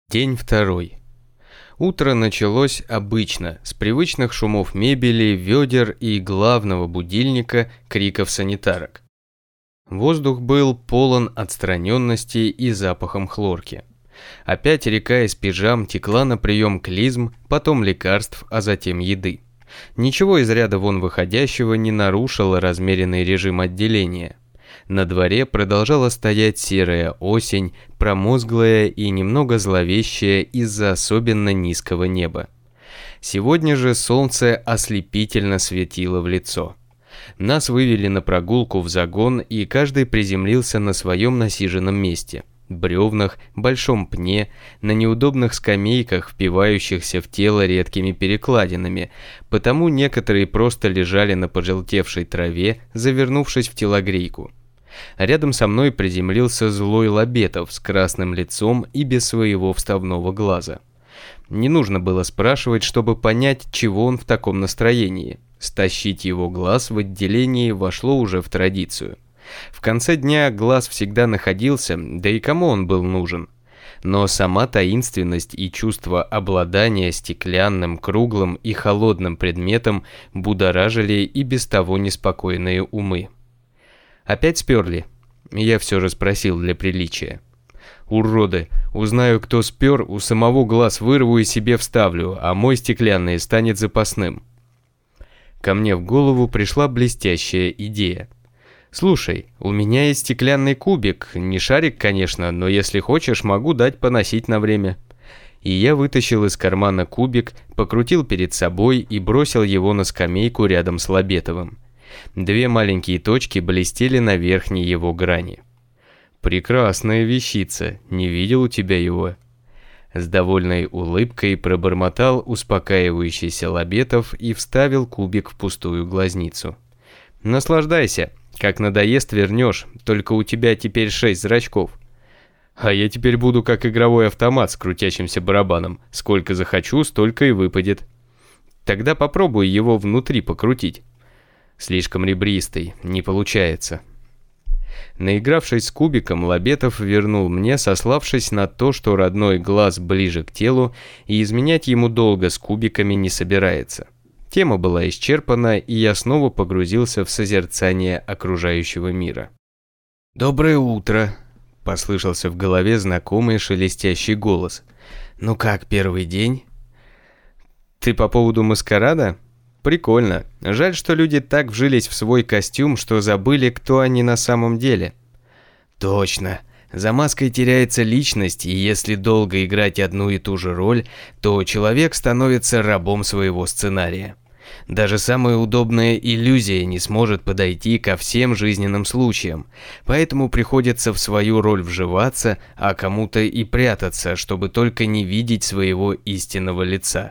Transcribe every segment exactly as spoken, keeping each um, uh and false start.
День второй. Утро началось обычно, с привычных шумов мебели, ведер и главного будильника криков санитарок. Воздух был полон отстраненности и запахом хлорки. Опять река из пижам текла на прием клизм, потом лекарств, а затем еды. Ничего из ряда вон выходящего не нарушило размеренный режим отделения. На дворе продолжала стоять серая осень, промозглая и немного зловещая из-за особенно низкого неба. Сегодня же солнце ослепительно светило в лицо. Нас вывели на прогулку в загон, и каждый приземлился на своем насиженном месте. Бревнах, большом пне, на неудобных скамейках, впивающихся в тело редкими перекладинами, потому некоторые просто лежали на пожелтевшей траве, завернувшись в телогрейку. Рядом со мной приземлился злой Лабетов с красным лицом и без своего вставного глаза. Не нужно было спрашивать, чтобы понять, чего он в таком настроении. Стащить его глаз в отделении вошло уже в традицию. В конце дня глаз всегда находился, да и кому он был нужен. Но сама таинственность и чувство обладания стеклянным, круглым и холодным предметом будоражили и без того неспокойные умы. «Опять сперли?» Я все же спросил для приличия. «Уроды! Узнаю, кто спер, у самого глаз вырву и себе вставлю, а мой стеклянный станет запасным». Ко мне в голову пришла блестящая идея. «Слушай, у меня есть стеклянный кубик, не шарик, конечно, но если хочешь, могу дать поносить на время». И я вытащил из кармана кубик, покрутил перед собой и бросил его на скамейку рядом с Лабетовым. Две маленькие точки блестели на верхней его грани. «Прекрасная вещица, не видел у тебя его?» С довольной улыбкой пробормотал успокаивающийся Лабетов и вставил кубик в пустую глазницу. «Наслаждайся, как надоест вернешь, только у тебя теперь шесть зрачков. А я теперь буду как игровой автомат с крутящимся барабаном, сколько захочу, столько и выпадет. Тогда попробуй его внутри покрутить». Слишком ребристый, не получается. Наигравшись с кубиком, Лабетов вернул мне, сославшись на то, что родной глаз ближе к телу и изменять ему долго с кубиками не собирается. Тема была исчерпана, и я снова погрузился в созерцание окружающего мира. «Доброе утро!» – послышался в голове знакомый шелестящий голос. «Ну как, первый день?» «Ты по поводу маскарада?» Прикольно. Жаль, что люди так вжились в свой костюм, что забыли, кто они на самом деле. Точно. За маской теряется личность, и если долго играть одну и ту же роль, то человек становится рабом своего сценария. Даже самая удобная иллюзия не сможет подойти ко всем жизненным случаям, поэтому приходится в свою роль вживаться, а кому-то и прятаться, чтобы только не видеть своего истинного лица.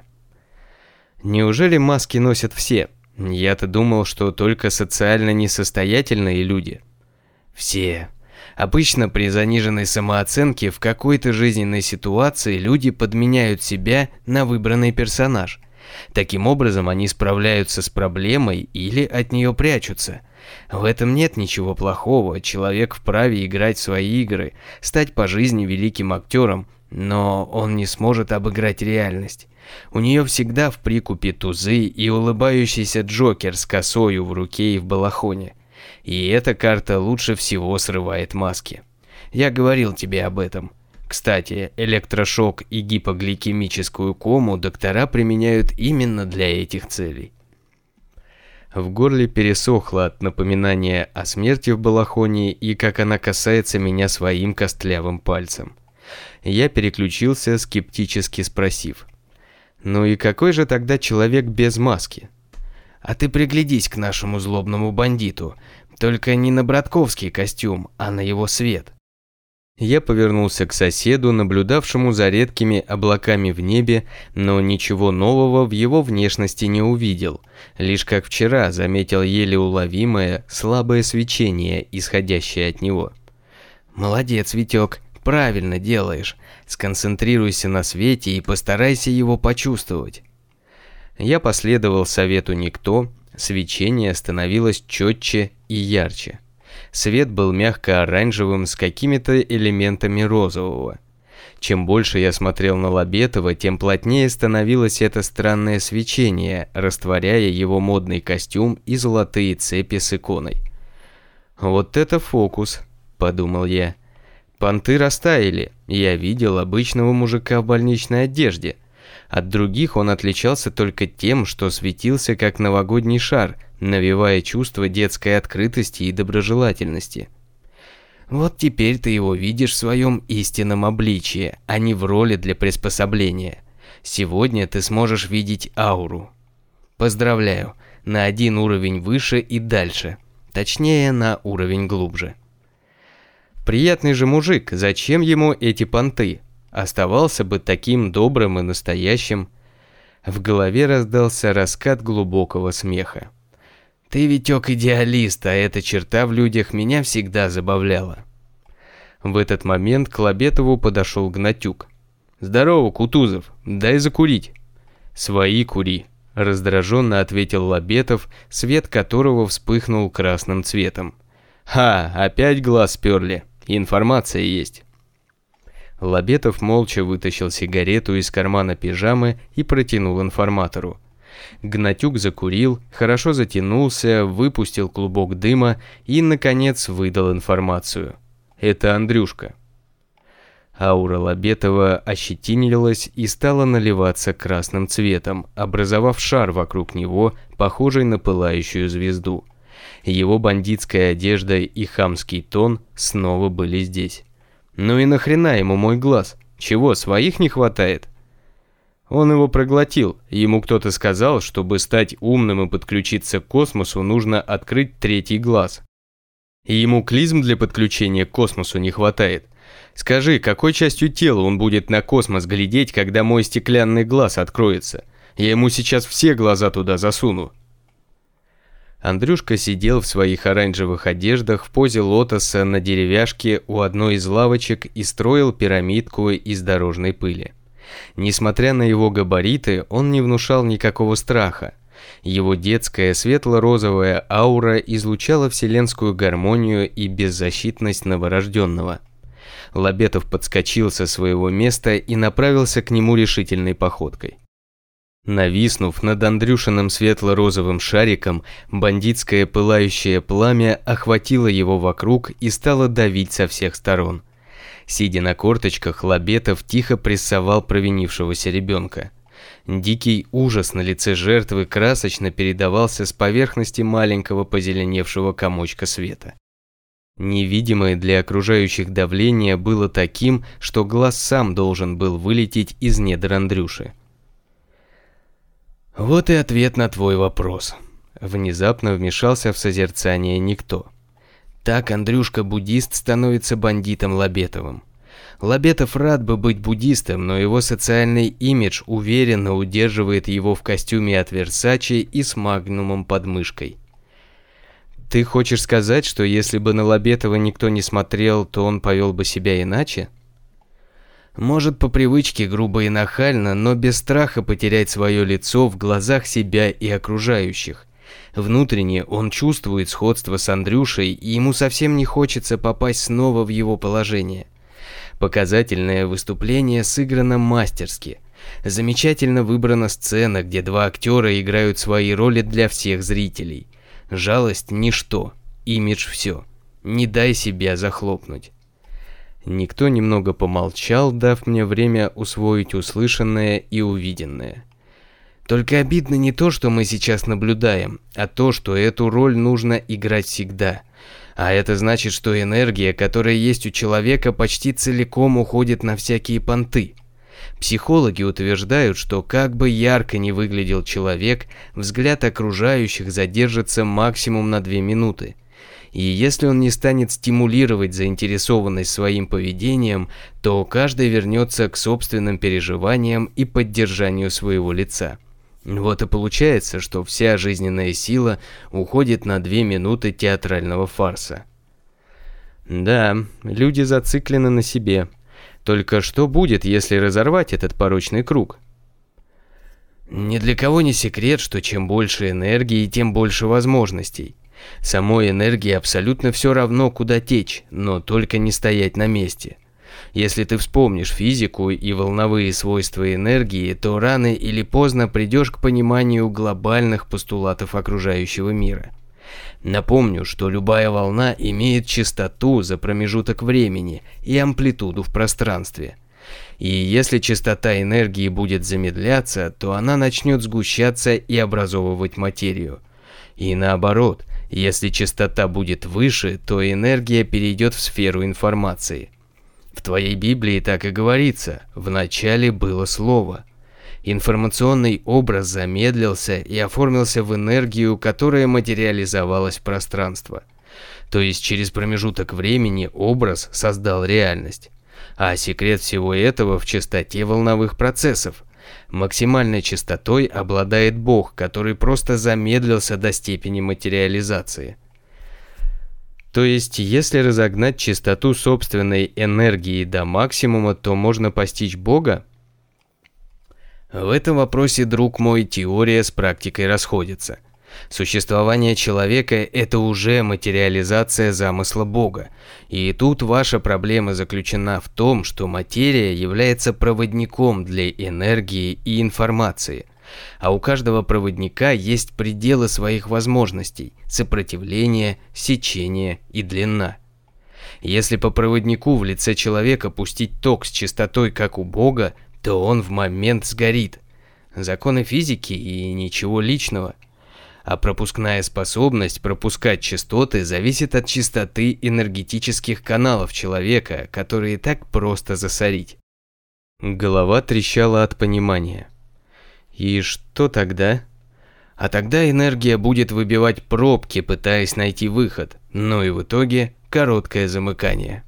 Неужели маски носят все? Я-то думал, что только социально несостоятельные люди. Все. Обычно при заниженной самооценке в какой-то жизненной ситуации люди подменяют себя на выбранный персонаж. Таким образом они справляются с проблемой или от нее прячутся. В этом нет ничего плохого, человек вправе играть в свои игры, стать по жизни великим актером, но он не сможет обыграть реальность. У нее всегда в прикупе тузы и улыбающийся Джокер с косою в руке и в балахоне. И эта карта лучше всего срывает маски. Я говорил тебе об этом. Кстати, электрошок и гипогликемическую кому доктора применяют именно для этих целей. В горле пересохло от напоминания о смерти в балахоне и как она касается меня своим костлявым пальцем. Я переключился, скептически спросив: «Ну и какой же тогда человек без маски?» «А ты приглядись к нашему злобному бандиту, только не на братковский костюм, а на его свет». Я повернулся к соседу, наблюдавшему за редкими облаками в небе, но ничего нового в его внешности не увидел. Лишь как вчера заметил еле уловимое слабое свечение, исходящее от него. «Молодец, Витек, правильно делаешь. Сконцентрируйся на свете и постарайся его почувствовать». Я последовал совету никто, свечение становилось четче и ярче. Свет был мягко-оранжевым с какими-то элементами розового. Чем больше я смотрел на Лобетова, тем плотнее становилось это странное свечение, растворяя его модный костюм и золотые цепи с иконой. «Вот это фокус», – подумал я. Понты растаяли, я видел обычного мужика в больничной одежде. От других он отличался только тем, что светился как новогодний шар, навевая чувство детской открытости и доброжелательности. Вот теперь ты его видишь в своем истинном обличии, а не в роли для приспособления. Сегодня ты сможешь видеть ауру. Поздравляю, на один уровень выше и дальше. Точнее, на уровень глубже. Приятный же мужик, зачем ему эти понты? Оставался бы таким добрым и настоящим. В голове раздался раскат глубокого смеха. Ты, Витек, идеалист, а эта черта в людях меня всегда забавляла. В этот момент к Лобетову подошел Гнатюк. «Здорово, Кутузов, дай закурить». «Свои кури», – раздраженно ответил Лобетов, свет которого вспыхнул красным цветом. «Ха, опять глаз сперли, информация есть». Лобетов молча вытащил сигарету из кармана пижамы и протянул информатору. Гнатюк закурил, хорошо затянулся, выпустил клубок дыма и, наконец, выдал информацию. «Это Андрюшка». Аура Лобетова ощетинилась и стала наливаться красным цветом, образовав шар вокруг него, похожий на пылающую звезду. Его бандитская одежда и хамский тон снова были здесь. «Ну и нахрена ему мой глаз? Чего, своих не хватает?» Он его проглотил. Ему кто-то сказал, чтобы стать умным и подключиться к космосу, нужно открыть третий глаз. И ему клизм для подключения к космосу не хватает. Скажи, какой частью тела он будет на космос глядеть, когда мой стеклянный глаз откроется? Я ему сейчас все глаза туда засуну. Андрюшка сидел в своих оранжевых одеждах в позе лотоса на деревяшке у одной из лавочек и строил пирамидку из дорожной пыли. Несмотря на его габариты, он не внушал никакого страха. Его детская светло-розовая аура излучала вселенскую гармонию и беззащитность новорожденного. Лобетов подскочил со своего места и направился к нему решительной походкой. Нависнув над Андрюшиным светло-розовым шариком, бандитское пылающее пламя охватило его вокруг и стало давить со всех сторон. Сидя на корточках, Лобетов тихо прессовал провинившегося ребенка. Дикий ужас на лице жертвы красочно передавался с поверхности маленького позеленевшего комочка света. Невидимое для окружающих давление было таким, что глаз сам должен был вылететь из недр Андрюши. «Вот и ответ на твой вопрос», – внезапно вмешался в созерцание никто. Так Андрюшка-буддист становится бандитом Лобетовым. Лобетов рад бы быть буддистом, но его социальный имидж уверенно удерживает его в костюме от Версачи и с магнумом под мышкой. Ты хочешь сказать, что если бы на Лобетова никто не смотрел, то он повел бы себя иначе? Может, по привычке грубо и нахально, но без страха потерять свое лицо в глазах себя и окружающих. Внутренне он чувствует сходство с Андрюшей, и ему совсем не хочется попасть снова в его положение. Показательное выступление сыграно мастерски. Замечательно выбрана сцена, где два актера играют свои роли для всех зрителей. Жалость – ничто, имидж – все. Не дай себя захлопнуть. Никто немного помолчал, дав мне время усвоить услышанное и увиденное. Только обидно не то, что мы сейчас наблюдаем, а то, что эту роль нужно играть всегда. А это значит, что энергия, которая есть у человека, почти целиком уходит на всякие понты. Психологи утверждают, что как бы ярко ни выглядел человек, взгляд окружающих задержится максимум на две минуты. И если он не станет стимулировать заинтересованность своим поведением, то каждый вернется к собственным переживаниям и поддержанию своего лица. Вот и получается, что вся жизненная сила уходит на две минуты театрального фарса. Да, люди зациклены на себе. Только что будет, если разорвать этот порочный круг? Ни для кого не секрет, что чем больше энергии, тем больше возможностей. Самой энергии абсолютно все равно, куда течь, но только не стоять на месте. Если ты вспомнишь физику и волновые свойства энергии, то рано или поздно придешь к пониманию глобальных постулатов окружающего мира. Напомню, что любая волна имеет частоту за промежуток времени и амплитуду в пространстве. И если частота энергии будет замедляться, то она начнет сгущаться и образовывать материю. И наоборот, если частота будет выше, то энергия перейдет в сферу информации. В твоей Библии так и говорится: «В начале было Слово». Информационный образ замедлился и оформился в энергию, которая материализовалась в пространство. То есть через промежуток времени образ создал реальность. А секрет всего этого в частоте волновых процессов. Максимальной частотой обладает Бог, который просто замедлился до степени материализации. То есть, если разогнать частоту собственной энергии до максимума, то можно постичь Бога? В этом вопросе, друг мой, теория с практикой расходится. Существование человека – это уже материализация замысла Бога. И тут ваша проблема заключена в том, что материя является проводником для энергии и информации. А у каждого проводника есть пределы своих возможностей – сопротивление, сечение и длина. Если по проводнику в лице человека пустить ток с частотой, как у Бога, то он в момент сгорит. Законы физики и ничего личного. А пропускная способность пропускать частоты зависит от частоты энергетических каналов человека, которые так просто засорить. Голова трещала от понимания. И что тогда? А тогда энергия будет выбивать пробки, пытаясь найти выход, но и в итоге короткое замыкание.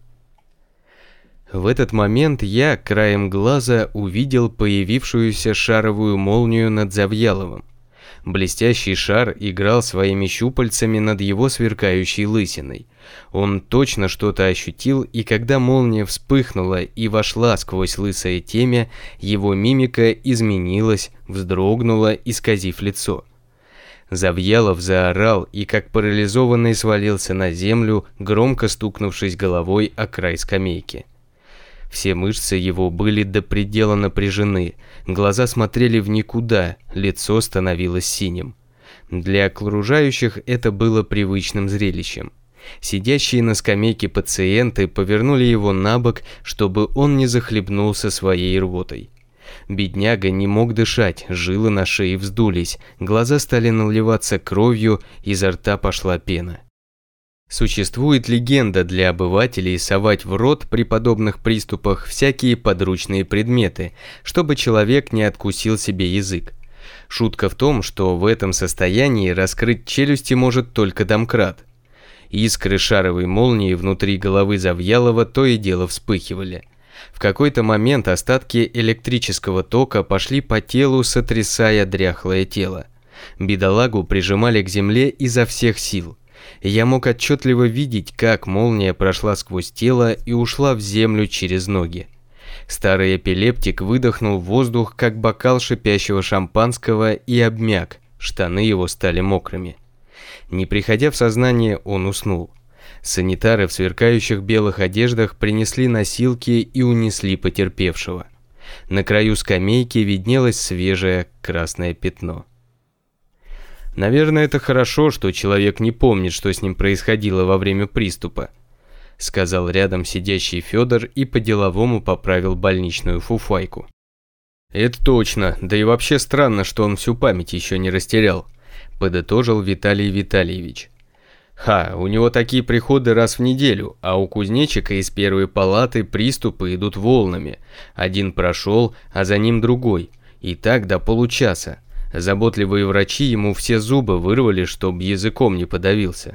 В этот момент я краем глаза увидел появившуюся шаровую молнию над Завьяловым. Блестящий шар играл своими щупальцами над его сверкающей лысиной. Он точно что-то ощутил, и когда молния вспыхнула и вошла сквозь лысое темя, его мимика изменилась, вздрогнула, исказив лицо. Завьялов заорал и как парализованный свалился на землю, громко стукнувшись головой о край скамейки. Все мышцы его были до предела напряжены, глаза смотрели в никуда, лицо становилось синим. Для окружающих это было привычным зрелищем. Сидящие на скамейке пациенты повернули его на бок, чтобы он не захлебнулся своей рвотой. Бедняга не мог дышать, жилы на шее вздулись, глаза стали наливаться кровью, изо рта пошла пена. Существует легенда для обывателей совать в рот при подобных приступах всякие подручные предметы, чтобы человек не откусил себе язык. Шутка в том, что в этом состоянии раскрыть челюсти может только домкрат. Искры шаровой молнии внутри головы Завьялова то и дело вспыхивали. В какой-то момент остатки электрического тока пошли по телу, сотрясая дряхлое тело. Бедолагу прижимали к земле изо всех сил. Я мог отчетливо видеть, как молния прошла сквозь тело и ушла в землю через ноги. Старый эпилептик выдохнул воздух, как бокал шипящего шампанского, и обмяк, штаны его стали мокрыми. Не приходя в сознание, он уснул. Санитары в сверкающих белых одеждах принесли носилки и унесли потерпевшего. На краю скамейки виднелось свежее красное пятно. Наверное, это хорошо, что человек не помнит, что с ним происходило во время приступа, сказал рядом сидящий Федор и по-деловому поправил больничную фуфайку. Это точно, да и вообще странно, что он всю память еще не растерял, подытожил Виталий Витальевич. Ха, у него такие приходы раз в неделю, а у кузнечика из первой палаты приступы идут волнами. Один прошел, а за ним другой, и так до получаса. Заботливые врачи ему все зубы вырвали, чтобы языком не подавился.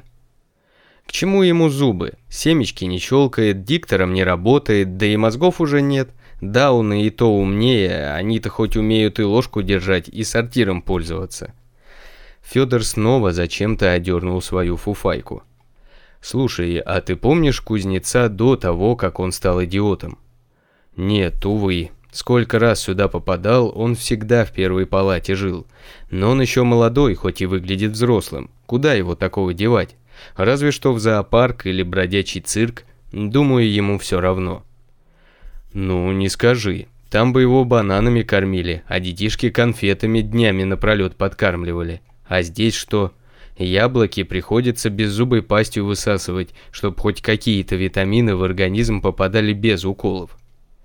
К чему ему зубы? Семечки не щелкает, диктором не работает, да и мозгов уже нет. Дауны и то умнее, они-то хоть умеют и ложку держать, и сортиром пользоваться. Федор снова зачем-то одернул свою фуфайку. Слушай, а ты помнишь кузнеца до того, как он стал идиотом? Нет, увы. Сколько раз сюда попадал, он всегда в первой палате жил. Но он еще молодой, хоть и выглядит взрослым. Куда его такого девать? Разве что в зоопарк или бродячий цирк. Думаю, ему все равно. Ну, не скажи. Там бы его бананами кормили, а детишки конфетами днями напролет подкармливали. А здесь что? Яблоки приходится беззубой пастью высасывать, чтобы хоть какие-то витамины в организм попадали без уколов.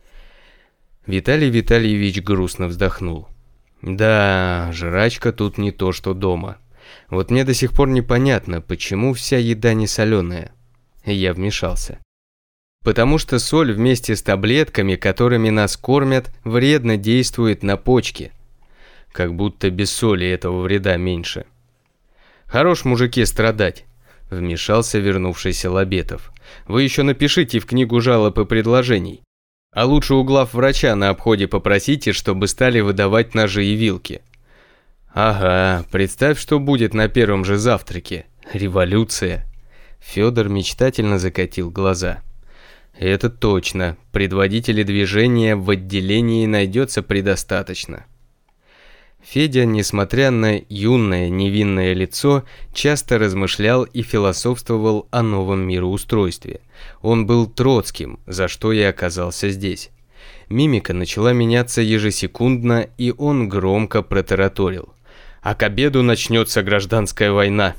Виталий Витальевич грустно вздохнул. Да, жрачка тут не то, что дома. Вот мне до сих пор непонятно, почему вся еда не соленая. Я вмешался. Потому что соль вместе с таблетками, которыми нас кормят, вредно действует на почки. Как будто без соли этого вреда меньше. Хорош, мужики, страдать, вмешался вернувшийся Лобетов. Вы еще напишите в книгу жалоб и предложений. А лучше у главврача на обходе попросите, чтобы стали выдавать ножи и вилки. Ага, представь, что будет на первом же завтраке. Революция. Федор мечтательно закатил глаза. Это точно, предводителей движения в отделении найдется предостаточно. Федя, несмотря на юное невинное лицо, часто размышлял и философствовал о новом мироустройстве. Он был Троцким, за что и оказался здесь. Мимика начала меняться ежесекундно, и он громко протараторил. «А к обеду начнется гражданская война».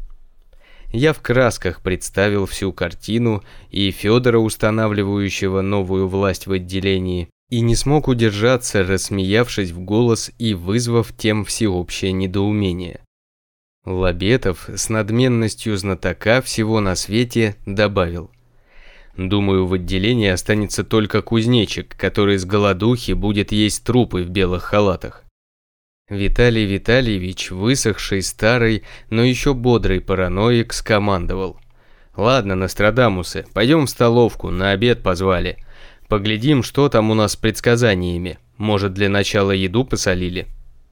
Я в красках представил всю картину и Федора, устанавливающего новую власть в отделении, и не смог удержаться, рассмеявшись в голос и вызвав тем всеобщее недоумение. Лобетов с надменностью знатока всего на свете добавил: «Думаю, в отделении останется только кузнечик, который с голодухи будет есть трупы в белых халатах». Виталий Витальевич, высохший, старый, но еще бодрый параноик, скомандовал: «Ладно, Нострадамусы, пойдем в столовку, на обед позвали. Поглядим, что там у нас с предсказаниями. Может, для начала еду посолили?»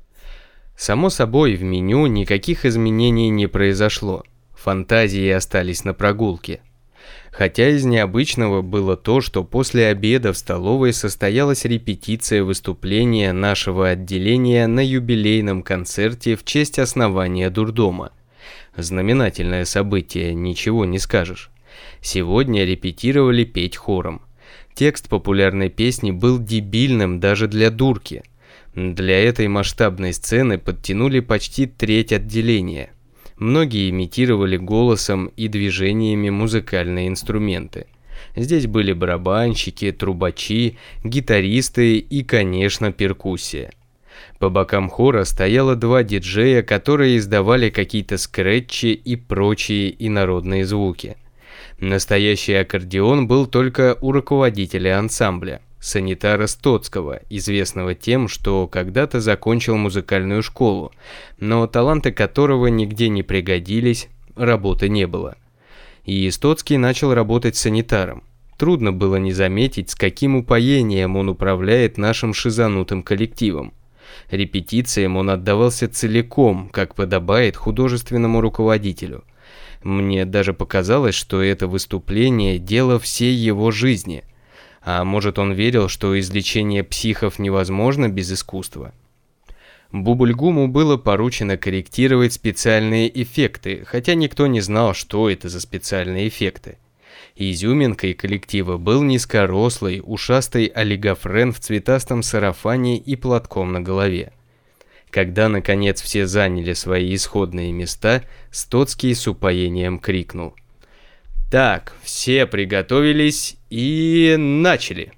Само собой, в меню никаких изменений не произошло. Фантазии остались на прогулке. Хотя из необычного было то, что после обеда в столовой состоялась репетиция выступления нашего отделения на юбилейном концерте в честь основания дурдома. Знаменательное событие, ничего не скажешь. Сегодня репетировали петь хором. Текст популярной песни был дебильным даже для дурки. Для этой масштабной сцены подтянули почти треть отделения. Многие имитировали голосом и движениями музыкальные инструменты. Здесь были барабанщики, трубачи, гитаристы и, конечно, перкуссия. По бокам хора стояло два диджея, которые издавали какие-то скретчи и прочие инородные звуки. Настоящий аккордеон был только у руководителя ансамбля, санитара Стоцкого, известного тем, что когда-то закончил музыкальную школу, но таланты которого нигде не пригодились, работы не было. И Стоцкий начал работать санитаром. Трудно было не заметить, с каким упоением он управляет нашим шизанутым коллективом. Репетициям он отдавался целиком, как подобает художественному руководителю. Мне даже показалось, что это выступление – дело всей его жизни. А может, он верил, что излечение психов невозможно без искусства? Бубльгуму было поручено корректировать специальные эффекты, хотя никто не знал, что это за специальные эффекты. Изюминкой коллектива был низкорослый, ушастый олигофрен в цветастом сарафане и платком на голове. Когда, наконец, все заняли свои исходные места, Стоцкий с упоением крикнул: «Так, все приготовились и начали!»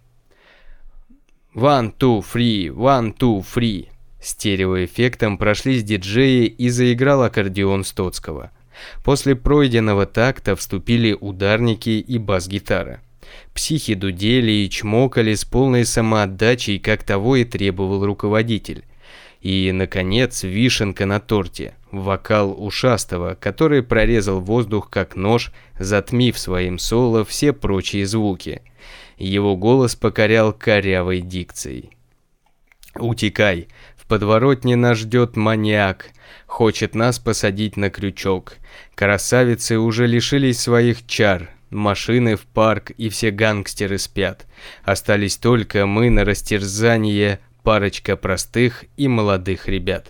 «One, two, three, one, two, three!» Стереоэффектом прошлись диджеи и заиграл аккордеон Стоцкого. После пройденного такта вступили ударники и бас-гитара. Психи дудели и чмокали с полной самоотдачей, как того и требовал руководитель. И, наконец, вишенка на торте – вокал ушастого, который прорезал воздух как нож, затмив своим соло все прочие звуки. Его голос покорял корявой дикцией. «Утекай! В подворотне нас ждет маньяк, хочет нас посадить на крючок. Красавицы уже лишились своих чар, машины в парк и все гангстеры спят. Остались только мы на растерзание, парочка простых и молодых ребят».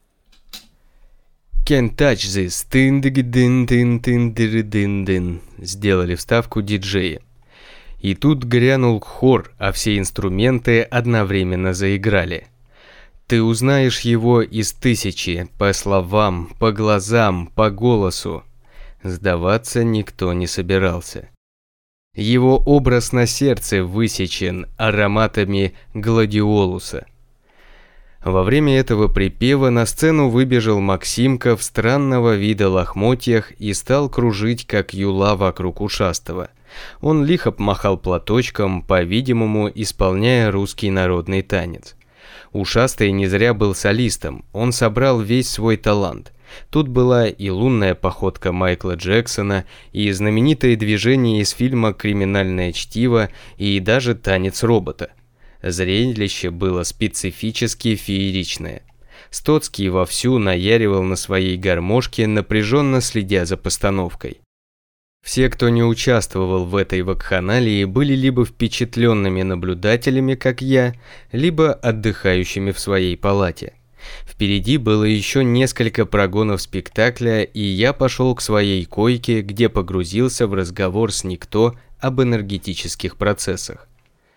«Can't touch this, тын-дыгы-дын-дын-дын-дыры-дын-дын», сделали вставку диджеи. И тут грянул хор, а все инструменты одновременно заиграли. Ты узнаешь его из тысячи, по словам, по глазам, по голосу. Сдаваться никто не собирался. Его образ на сердце высечен ароматами гладиолуса. Во время этого припева на сцену выбежал Максимка в странного вида лохмотьях и стал кружить, как юла вокруг ушастого. Он лихо махал платочком, по-видимому, исполняя русский народный танец. Ушастый не зря был солистом, он собрал весь свой талант. Тут была и лунная походка Майкла Джексона, и знаменитые движения из фильма «Криминальное чтиво», и даже танец робота. Зрелище было специфически фееричное. Стоцкий вовсю наяривал на своей гармошке, напряженно следя за постановкой. Все, кто не участвовал в этой вакханалии, были либо впечатленными наблюдателями, как я, либо отдыхающими в своей палате. Впереди было еще несколько прогонов спектакля, и я пошел к своей койке, где погрузился в разговор с никто об энергетических процессах.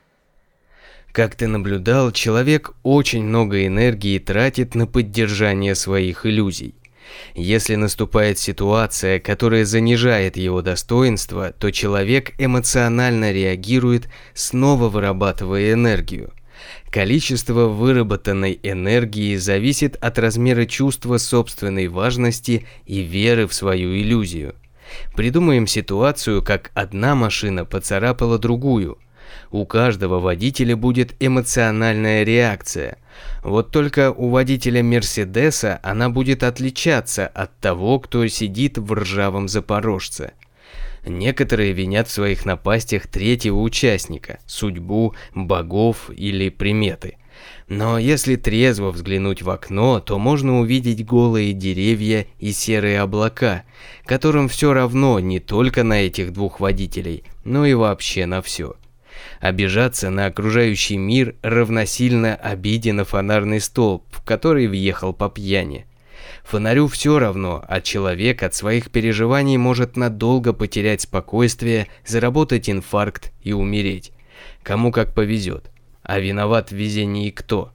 Как ты наблюдал, человек очень много энергии тратит на поддержание своих иллюзий. Если наступает ситуация, которая занижает его достоинство, то человек эмоционально реагирует, снова вырабатывая энергию. Количество выработанной энергии зависит от размера чувства собственной важности и веры в свою иллюзию. Придумаем ситуацию, как одна машина поцарапала другую. У каждого водителя будет эмоциональная реакция. Вот только у водителя Мерседеса она будет отличаться от того, кто сидит в ржавом Запорожце. Некоторые винят в своих напастях третьего участника, судьбу, богов или приметы. Но если трезво взглянуть в окно, то можно увидеть голые деревья и серые облака, которым все равно не только на этих двух водителей, но и вообще на все. Обижаться на окружающий мир равносильно обиде на фонарный столб, в который въехал по пьяни. Фонарю все равно, а человек от своих переживаний может надолго потерять спокойствие, заработать инфаркт и умереть. Кому как повезет. А виноват в везении кто?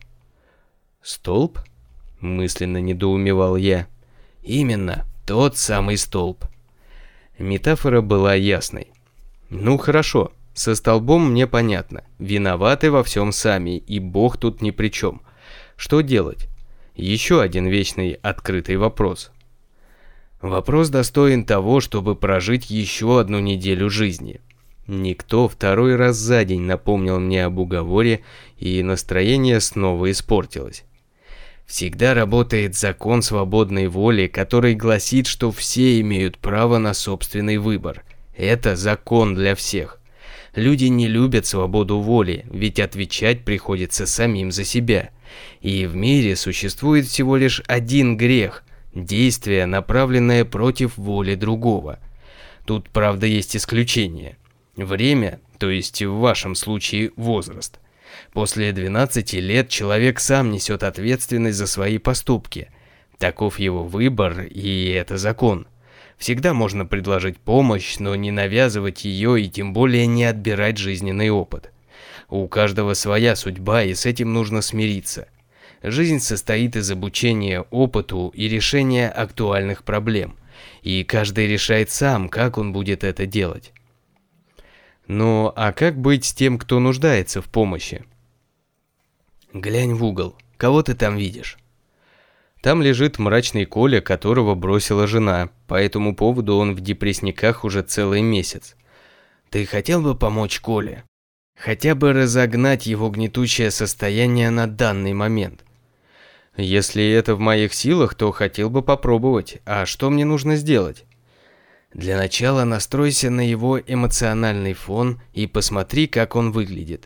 Столб? Мысленно недоумевал я. Именно, тот самый столб. Метафора была ясной. Ну хорошо. Со столбом мне понятно. Виноваты во всем сами, и Бог тут ни при чем. Что делать? Еще один вечный открытый вопрос. Вопрос достоин того, чтобы прожить еще одну неделю жизни. Никто второй раз за день напомнил мне об уговоре, и настроение снова испортилось. Всегда работает закон свободной воли, который гласит, что все имеют право на собственный выбор. Это закон для всех. Люди не любят свободу воли, ведь отвечать приходится самим за себя. И в мире существует всего лишь один грех – действие, направленное против воли другого. Тут, правда, есть исключение. Время, то есть в вашем случае возраст. После двенадцати лет человек сам несет ответственность за свои поступки. Таков его выбор, и это закон. Всегда можно предложить помощь, но не навязывать ее и тем более не отбирать жизненный опыт. У каждого своя судьба, и с этим нужно смириться. Жизнь состоит из обучения опыту и решения актуальных проблем, и каждый решает сам, как он будет это делать. Ну, а как быть с тем, кто нуждается в помощи? Глянь в угол, кого ты там видишь? Там лежит мрачный Коля, которого бросила жена. По этому поводу он в депрессниках уже целый месяц. Ты хотел бы помочь Коле? Хотя бы разогнать его гнетущее состояние на данный момент. Если это в моих силах, то хотел бы попробовать. А что мне нужно сделать? Для начала настройся на его эмоциональный фон и посмотри, как он выглядит.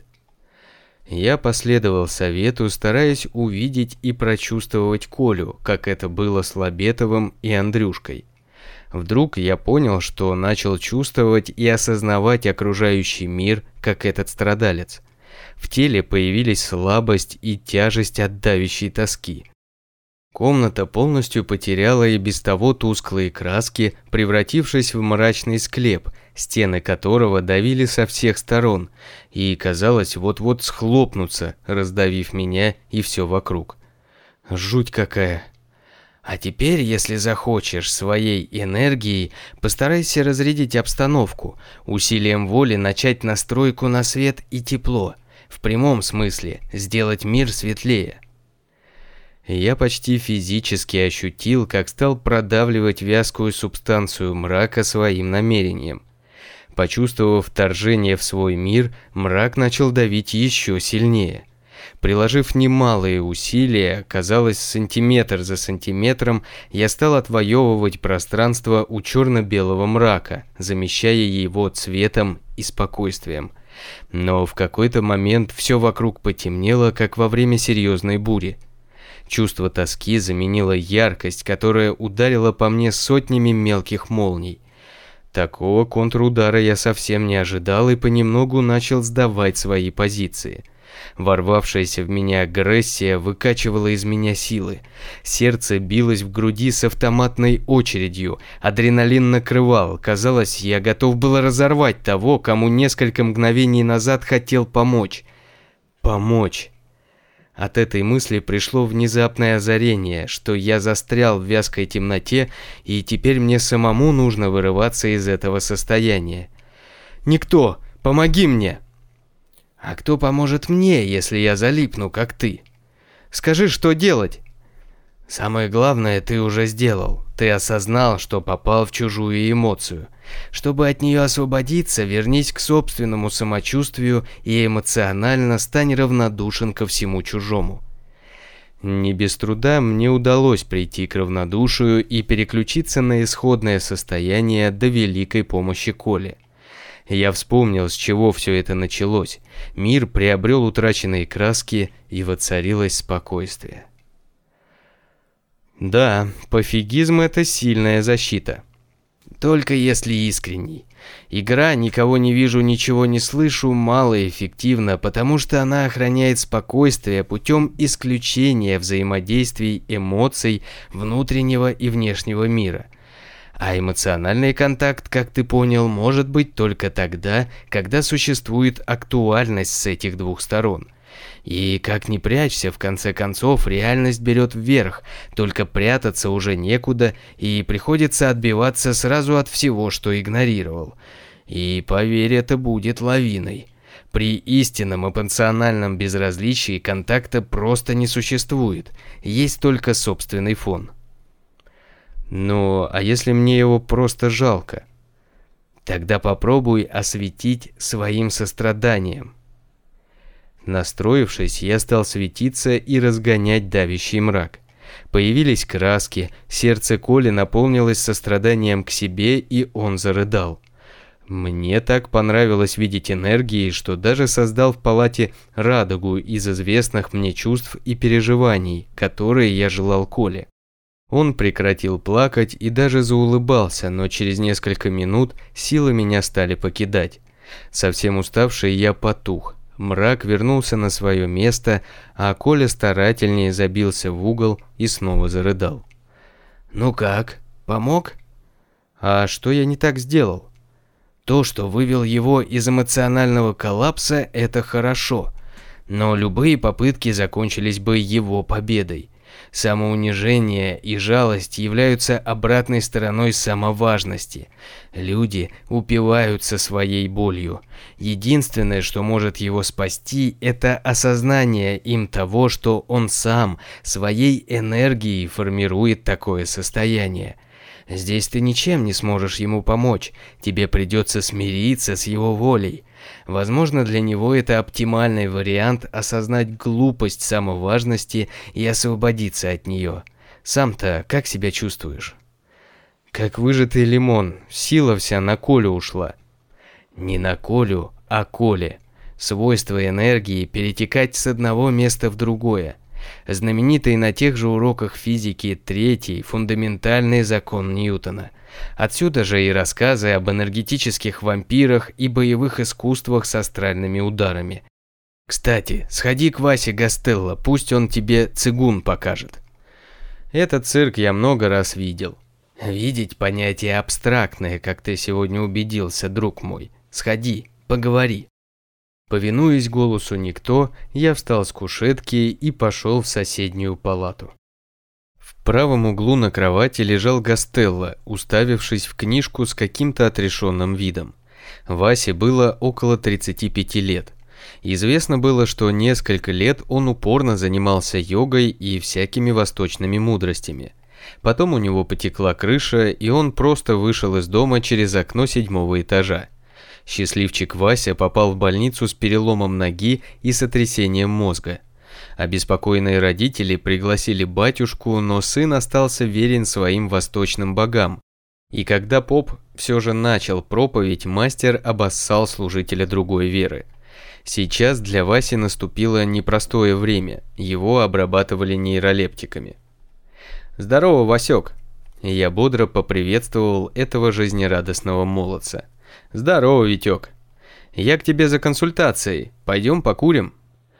Я последовал совету, стараясь увидеть и прочувствовать Колю, как это было с Лабетовым и Андрюшкой. Вдруг я понял, что начал чувствовать и осознавать окружающий мир, как этот страдалец. В теле появились слабость и тяжесть от давящей тоски. Комната полностью потеряла и без того тусклые краски, превратившись в мрачный склеп, стены которого давили со всех сторон и, казалось, вот-вот схлопнутся, раздавив меня и все вокруг. Жуть какая. А теперь, если захочешь своей энергией, постарайся разрядить обстановку, усилием воли начать настройку на свет и тепло, в прямом смысле сделать мир светлее. Я почти физически ощутил, как стал продавливать вязкую субстанцию мрака своим намерением. Почувствовав вторжение в свой мир, мрак начал давить еще сильнее. Приложив немалые усилия, казалось, сантиметр за сантиметром, я стал отвоевывать пространство у черно-белого мрака, замещая его цветом и спокойствием. Но в какой-то момент все вокруг потемнело, как во время серьезной бури. Чувство тоски заменило яркость, которая ударила по мне сотнями мелких молний. Такого контрудара я совсем не ожидал и понемногу начал сдавать свои позиции. Ворвавшаяся в меня агрессия выкачивала из меня силы. Сердце билось в груди с автоматной очередью, адреналин накрывал. Казалось, я готов был разорвать того, кому несколько мгновений назад хотел помочь. Помочь. От этой мысли пришло внезапное озарение, что я застрял в вязкой темноте, и теперь мне самому нужно вырываться из этого состояния. «Никто! Помоги мне!» «А кто поможет мне, если я залипну, как ты? Скажи, что делать?» «Самое главное ты уже сделал. Ты осознал, что попал в чужую эмоцию. Чтобы от нее освободиться, вернись к собственному самочувствию и эмоционально стань равнодушен ко всему чужому». Не без труда мне удалось прийти к равнодушию и переключиться на исходное состояние до великой помощи Коли. Я вспомнил, с чего все это началось. Мир приобрел утраченные краски, и воцарилось спокойствие. Да, пофигизм – это сильная защита. Только если искренний. Игра «Никого не вижу, ничего не слышу» малоэффективна, потому что она охраняет спокойствие путем исключения взаимодействий эмоций внутреннего и внешнего мира. А эмоциональный контакт, как ты понял, может быть только тогда, когда существует актуальность с этих двух сторон. И как ни прячься, в конце концов реальность берет вверх, только прятаться уже некуда и приходится отбиваться сразу от всего, что игнорировал. И поверь, это будет лавиной. При истинном эмоциональном безразличии контакта просто не существует, есть только собственный фон. Ну, а если мне его просто жалко? Тогда попробуй осветить своим состраданием. Настроившись, я стал светиться и разгонять давящий мрак. Появились краски, сердце Коли наполнилось состраданием к себе, и он зарыдал. Мне так понравилось видеть энергии, что даже создал в палате радугу из известных мне чувств и переживаний, которые я желал Коле. Он прекратил плакать и даже заулыбался, но через несколько минут силы меня стали покидать. Совсем уставший, я потух. Мрак вернулся на свое место, а Коля старательнее забился в угол и снова зарыдал. «Ну как, помог?» «А что я не так сделал?» «То, что вывел его из эмоционального коллапса, это хорошо, но любые попытки закончились бы его победой. Самоунижение и жалость являются обратной стороной самоважности. Люди упиваются своей болью. Единственное, что может его спасти, это осознание им того, что он сам своей энергией формирует такое состояние. Здесь ты ничем не сможешь ему помочь, тебе придется смириться с его волей. Возможно, для него это оптимальный вариант осознать глупость самоважности и освободиться от нее. Сам-то как себя чувствуешь? Как выжатый лимон, сила вся на Колю ушла. Не на Колю, а Коле. Свойство энергии перетекать с одного места в другое. Знаменитый на тех же уроках физики третий фундаментальный закон Ньютона. Отсюда же и рассказы об энергетических вампирах и боевых искусствах с астральными ударами. Кстати, сходи к Васе Гастелло, пусть он тебе цигун покажет. Этот цирк я много раз видел. Видеть понятие абстрактное, как ты сегодня убедился, друг мой. Сходи, поговори. Повинуясь голосу никто, я встал с кушетки и пошел в соседнюю палату. В правом углу на кровати лежал Гастелло, уставившись в книжку с каким-то отрешенным видом. Васе было около тридцати пяти лет. Известно было, что несколько лет он упорно занимался йогой и всякими восточными мудростями. Потом у него потекла крыша, и он просто вышел из дома через окно седьмого этажа. Счастливчик Вася попал в больницу с переломом ноги и сотрясением мозга. Обеспокоенные родители пригласили батюшку, но сын остался верен своим восточным богам. И когда поп все же начал проповедь, мастер обоссал служителя другой веры. Сейчас для Васи наступило непростое время, его обрабатывали нейролептиками. «Здорово, Васек!» Я бодро поприветствовал этого жизнерадостного молодца. «Здорово, Витек! Я к тебе за консультацией, пойдем покурим?»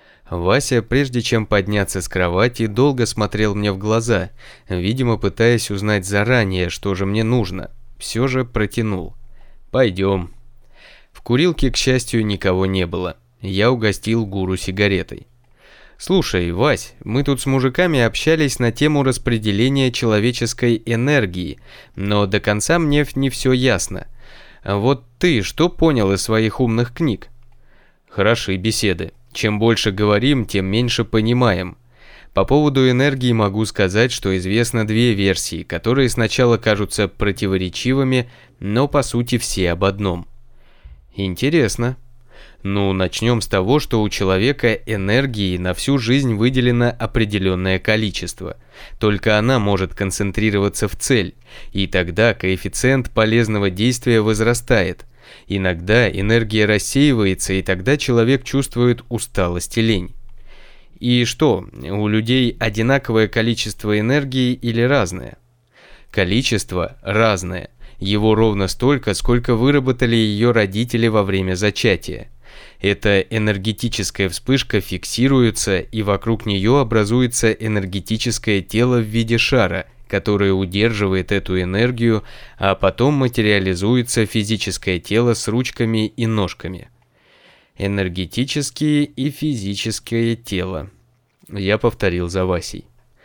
Вася, прежде чем подняться с кровати, долго смотрел мне в глаза, видимо, пытаясь узнать заранее, что же мне нужно. Все же протянул. «Пойдем». В курилке, к счастью, никого не было. Я угостил гуру сигаретой. «Слушай, Вась, мы тут с мужиками общались на тему распределения человеческой энергии, но до конца мне не все ясно. Вот ты что понял из своих умных книг?» «Хороши беседы. Чем больше говорим, тем меньше понимаем. По поводу энергии могу сказать, что известно две версии, которые сначала кажутся противоречивыми, но по сути все об одном». «Интересно». Ну, начнем с того, что у человека энергии на всю жизнь выделено определенное количество. Только она может концентрироваться в цель, и тогда коэффициент полезного действия возрастает. Иногда энергия рассеивается, и тогда человек чувствует усталость и лень. И что, у людей одинаковое количество энергии или разное? Количество разное. Его ровно столько, сколько выработали ее родители во время зачатия. Эта энергетическая вспышка фиксируется, и вокруг нее образуется энергетическое тело в виде шара, которое удерживает эту энергию, а потом материализуется физическое тело с ручками и ножками. Энергетические и физическое тело. Я повторил за Васей.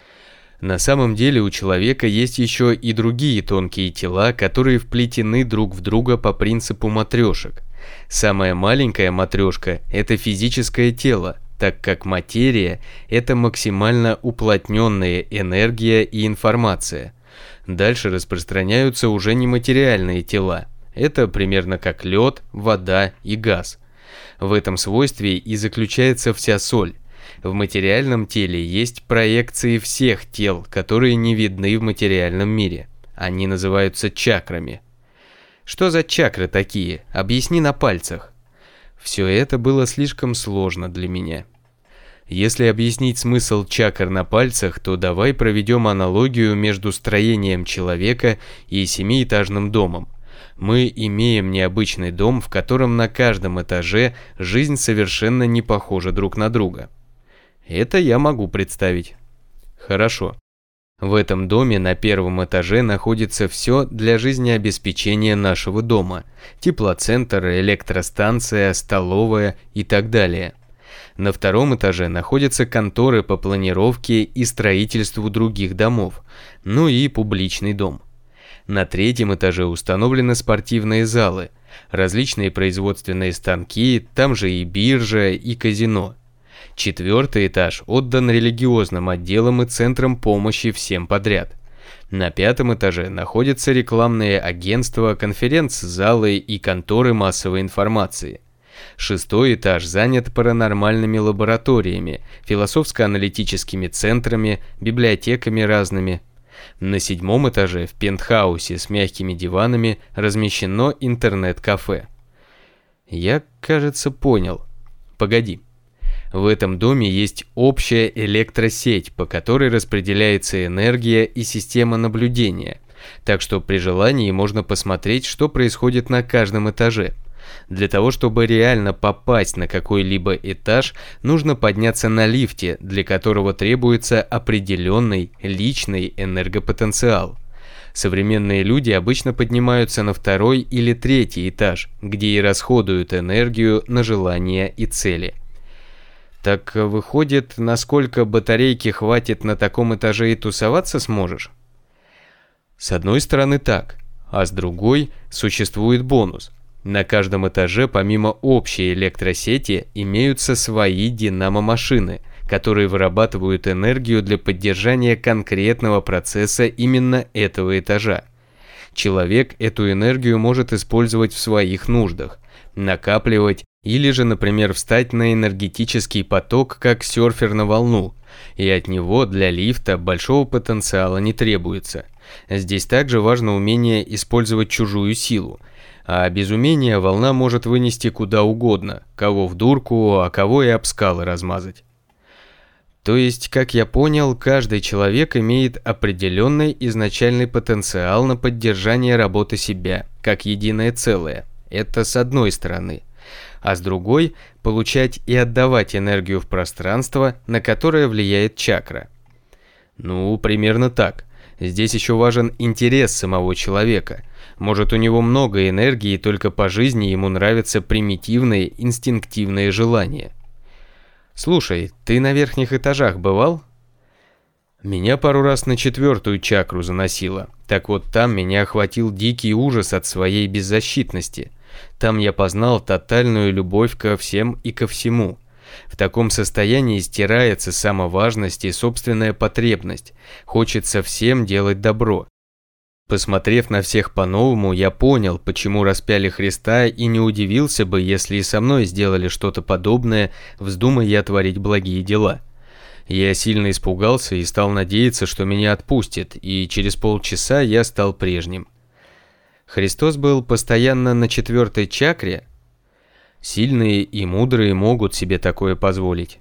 На самом деле у человека есть еще и другие тонкие тела, которые вплетены друг в друга по принципу матрешек. Самая маленькая матрешка – это физическое тело, так как материя – это максимально уплотненная энергия и информация. Дальше распространяются уже нематериальные тела. Это примерно как лед, вода и газ. В этом свойстве и заключается вся соль. В материальном теле есть проекции всех тел, которые не видны в материальном мире. Они называются чакрами. Что за чакры такие? Объясни на пальцах. Все это было слишком сложно для меня. Если объяснить смысл чакр на пальцах, то давай проведем аналогию между строением человека и семиэтажным домом. Мы имеем необычный дом, в котором на каждом этаже жизнь совершенно не похожа друг на друга. Это я могу представить. Хорошо. В этом доме на первом этаже находится все для жизнеобеспечения нашего дома. Теплоцентр, электростанция, столовая и так далее. На втором этаже находятся конторы по планировке и строительству других домов, ну и публичный дом. На третьем этаже установлены спортивные залы, различные производственные станки, там же и биржа, и казино. Четвертый этаж отдан религиозным отделам и центрам помощи всем подряд. На пятом этаже находятся рекламные агентства, конференц-залы и конторы массовой информации. Шестой этаж занят паранормальными лабораториями, философско-аналитическими центрами, библиотеками разными. На седьмом этаже в пентхаусе с мягкими диванами размещено интернет-кафе. Я, кажется, понял. Погоди. В этом доме есть общая электросеть, по которой распределяется энергия и система наблюдения, так что при желании можно посмотреть, что происходит на каждом этаже. Для того, чтобы реально попасть на какой-либо этаж, нужно подняться на лифте, для которого требуется определенный личный энергопотенциал. Современные люди обычно поднимаются на второй или третий этаж, где и расходуют энергию на желания и цели. Так выходит, насколько батарейки хватит на таком этаже и тусоваться сможешь? С одной стороны так, а с другой существует бонус. На каждом этаже помимо общей электросети имеются свои динамо-машины, которые вырабатывают энергию для поддержания конкретного процесса именно этого этажа. Человек эту энергию может использовать в своих нуждах, накапливать или же, например, встать на энергетический поток, как серфер на волну, и от него для лифта большого потенциала не требуется. Здесь также важно умение использовать чужую силу, а без умения волна может вынести куда угодно, кого в дурку, а кого и об скалы размазать. То есть, как я понял, каждый человек имеет определенный изначальный потенциал на поддержание работы себя, как единое целое. Это с одной стороны. А с другой – получать и отдавать энергию в пространство, на которое влияет чакра. Ну, примерно так. Здесь еще важен интерес самого человека. Может, у него много энергии, только по жизни ему нравятся примитивные, инстинктивные желания. Слушай, ты на верхних этажах бывал? Меня пару раз на четвертую чакру заносило. Так вот там меня охватил дикий ужас от своей беззащитности. Там я познал тотальную любовь ко всем и ко всему. В таком состоянии стирается самоважность и собственная потребность. Хочется всем делать добро. Посмотрев на всех по-новому, я понял, почему распяли Христа, и не удивился бы, если и со мной сделали что-то подобное, вздумая я творить благие дела. Я сильно испугался и стал надеяться, что меня отпустят, и через полчаса я стал прежним. Христос был постоянно на четвертой чакре. Сильные и мудрые могут себе такое позволить.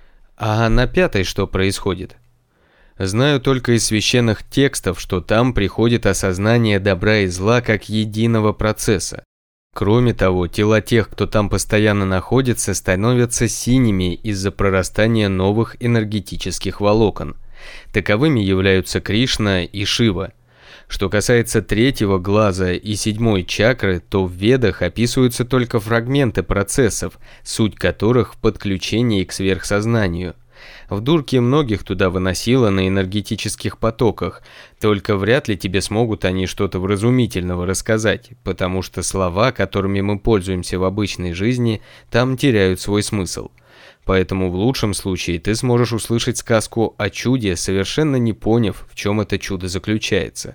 А на пятой что происходит? Знаю только из священных текстов, что там приходит осознание добра и зла как единого процесса. Кроме того, тела тех, кто там постоянно находится, становятся синими из-за прорастания новых энергетических волокон. Таковыми являются Кришна и Шива. Что касается третьего глаза и седьмой чакры, то в Ведах описываются только фрагменты процессов, суть которых в подключении к сверхсознанию. В дурке многих туда выносило на энергетических потоках, только вряд ли тебе смогут они что-то вразумительного рассказать, потому что слова, которыми мы пользуемся в обычной жизни, там теряют свой смысл. Поэтому в лучшем случае ты сможешь услышать сказку о чуде, совершенно не поняв, в чем это чудо заключается.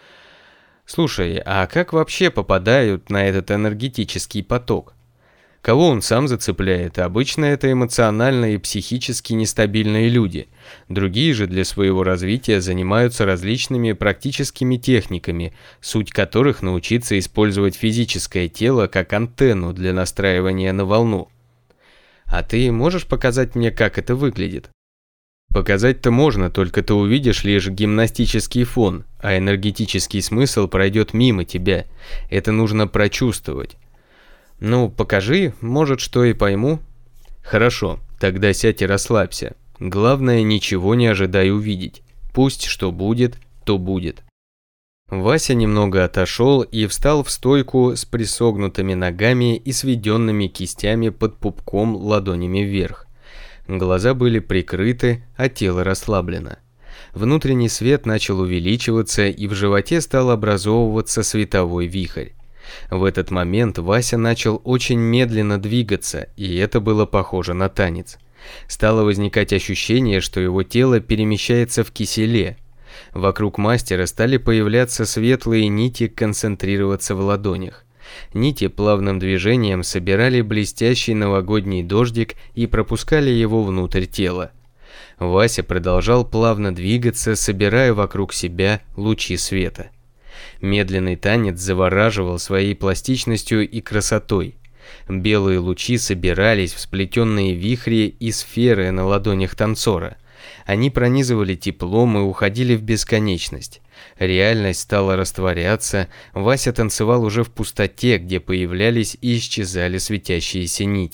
Слушай, а как вообще попадают на этот энергетический поток? Кого он сам зацепляет? Обычно это эмоционально и психически нестабильные люди. Другие же для своего развития занимаются различными практическими техниками, суть которых научиться использовать физическое тело как антенну для настраивания на волну. А ты можешь показать мне, как это выглядит? Показать-то можно, только ты увидишь лишь гимнастический фон, а энергетический смысл пройдет мимо тебя. Это нужно прочувствовать. Ну, покажи, может, что и пойму. Хорошо, тогда сядь и расслабься. Главное, ничего не ожидай увидеть. Пусть что будет, то будет. Вася немного отошел и встал в стойку с присогнутыми ногами и сведенными кистями под пупком ладонями вверх. Глаза были прикрыты, а тело расслаблено. Внутренний свет начал увеличиваться, и в животе стал образовываться световой вихрь. В этот момент Вася начал очень медленно двигаться, и это было похоже на танец. Стало возникать ощущение, что его тело перемещается в киселе. Вокруг мастера стали появляться светлые нити, концентрироваться в ладонях. Нити плавным движением собирали блестящий новогодний дождик и пропускали его внутрь тела. Вася продолжал плавно двигаться, собирая вокруг себя лучи света. Медленный танец завораживал своей пластичностью и красотой. Белые лучи собирались в сплетенные вихри и сферы на ладонях танцора. Они пронизывали теплом и уходили в бесконечность. Реальность стала растворяться, Вася танцевал уже в пустоте, где появлялись и исчезали светящиеся нити.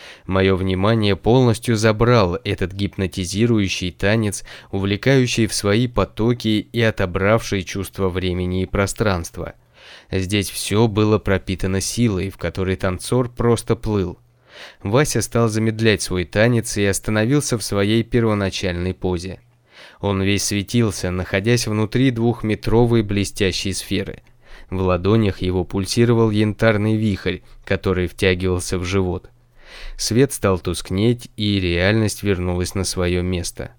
Мое внимание полностью забрал этот гипнотизирующий танец, увлекающий в свои потоки и отобравший чувство времени и пространства. Здесь все было пропитано силой, в которой танцор просто плыл. Вася стал замедлять свой танец и остановился в своей первоначальной позе. Он весь светился, находясь внутри двухметровой блестящей сферы. В ладонях его пульсировал янтарный вихрь, который втягивался в живот. Свет стал тускнеть, и реальность вернулась на свое место.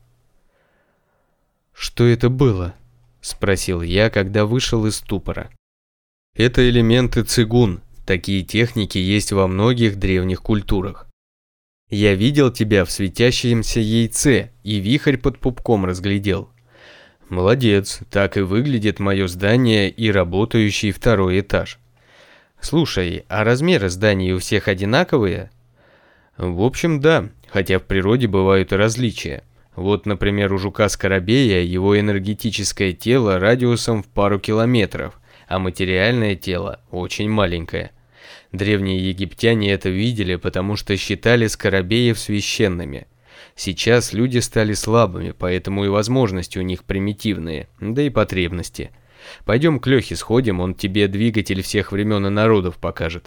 «Что это было?» – спросил я, когда вышел из ступора. «Это элементы цигун. Такие техники есть во многих древних культурах. Я видел тебя в светящемся яйце и вихрь под пупком разглядел. Молодец, так и выглядит мое здание и работающий второй этаж. Слушай, а размеры зданий у всех одинаковые?» «В общем, да, хотя в природе бывают и различия. Вот, например, у жука-скоробея его энергетическое тело радиусом в пару километров, а материальное тело очень маленькое. Древние египтяне это видели, потому что считали скоробеев священными. Сейчас люди стали слабыми, поэтому и возможности у них примитивные, да и потребности. Пойдем к Лехе сходим, он тебе двигатель всех времен и народов покажет».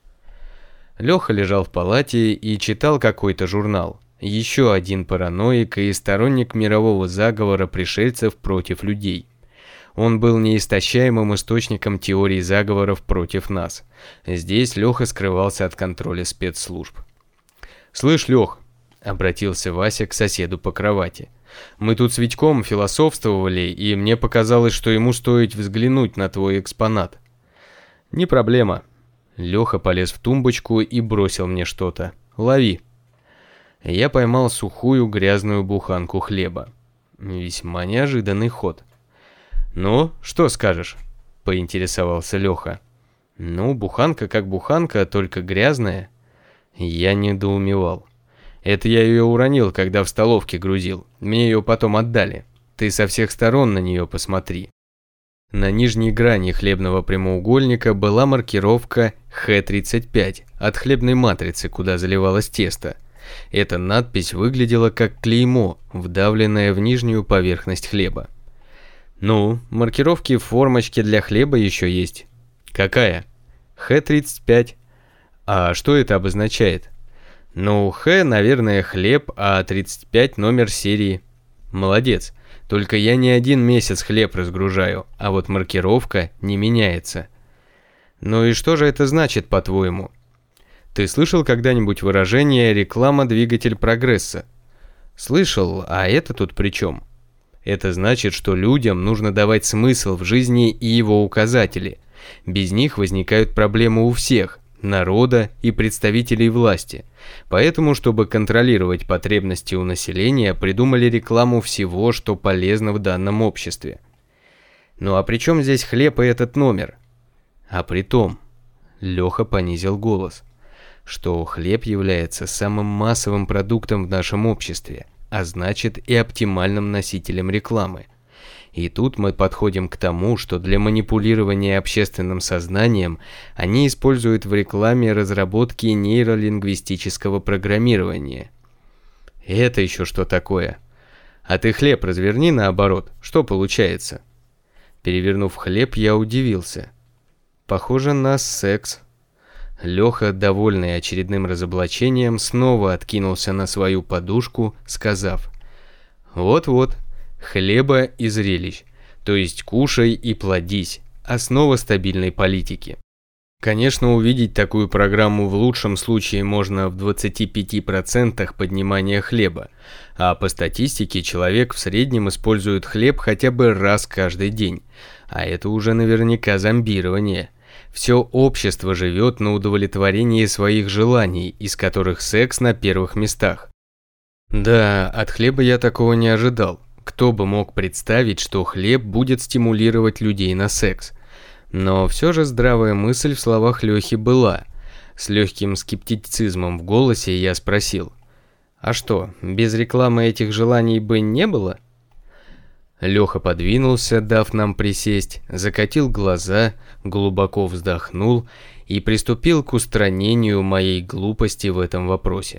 Леха лежал в палате и читал какой-то журнал. Еще один параноик и сторонник мирового заговора пришельцев против людей. Он был неистощаемым источником теорий заговоров против нас. Здесь Леха скрывался от контроля спецслужб. «Слышь, Лех», — обратился Вася к соседу по кровати, — «мы тут с Витьком философствовали, и мне показалось, что ему стоит взглянуть на твой экспонат». «Не проблема». Леха полез в тумбочку и бросил мне что-то. «Лови». Я поймал сухую грязную буханку хлеба. Весьма неожиданный ход. «Ну, что скажешь?» – поинтересовался Леха. «Ну, буханка как буханка, только грязная». Я недоумевал. «Это я ее уронил, когда в столовке грузил. Мне ее потом отдали. Ты со всех сторон на нее посмотри». На нижней грани хлебного прямоугольника была маркировка Х тридцать пять от хлебной матрицы, куда заливалось тесто. Эта надпись выглядела как клеймо, вдавленное в нижнюю поверхность хлеба. «Ну, маркировки в формочке для хлеба еще есть». «Какая?» Х тридцать пять. «А что это обозначает?» «Ну, Х, наверное, хлеб, а тридцать пять номер серии». «Молодец. Только я не один месяц хлеб разгружаю, а вот маркировка не меняется». «Ну и что же это значит, по-твоему?» «Ты слышал когда-нибудь выражение «реклама – двигатель прогресса»?» «Слышал, а это тут при чем?» «Это значит, что людям нужно давать смысл в жизни и его указатели. Без них возникают проблемы у всех – народа и представителей власти. Поэтому, чтобы контролировать потребности у населения, придумали рекламу всего, что полезно в данном обществе». «Ну а при чем здесь хлеб и этот номер?» «А при том», – Леха понизил голос, – что хлеб является самым массовым продуктом в нашем обществе, а значит и оптимальным носителем рекламы. И тут мы подходим к тому, что для манипулирования общественным сознанием они используют в рекламе разработки нейролингвистического программирования. Это еще что такое? А ты хлеб разверни наоборот, что получается? Перевернув хлеб, я удивился. Похоже на секс. Леха, довольный очередным разоблачением, снова откинулся на свою подушку, сказав: «Вот-вот, хлеба и зрелищ, то есть кушай и плодись, основа стабильной политики». Конечно, увидеть такую программу в лучшем случае можно в двадцати пяти процентах поднимания хлеба, а по статистике человек в среднем использует хлеб хотя бы раз каждый день, а это уже наверняка зомбирование. Все общество живет на удовлетворении своих желаний, из которых секс на первых местах. Да, от хлеба я такого не ожидал. Кто бы мог представить, что хлеб будет стимулировать людей на секс? Но все же здравая мысль в словах Лехи была. С легким скептицизмом в голосе я спросил: «А что, без рекламы этих желаний бы не было?» Леха подвинулся, дав нам присесть, закатил глаза, глубоко вздохнул и приступил к устранению моей глупости в этом вопросе.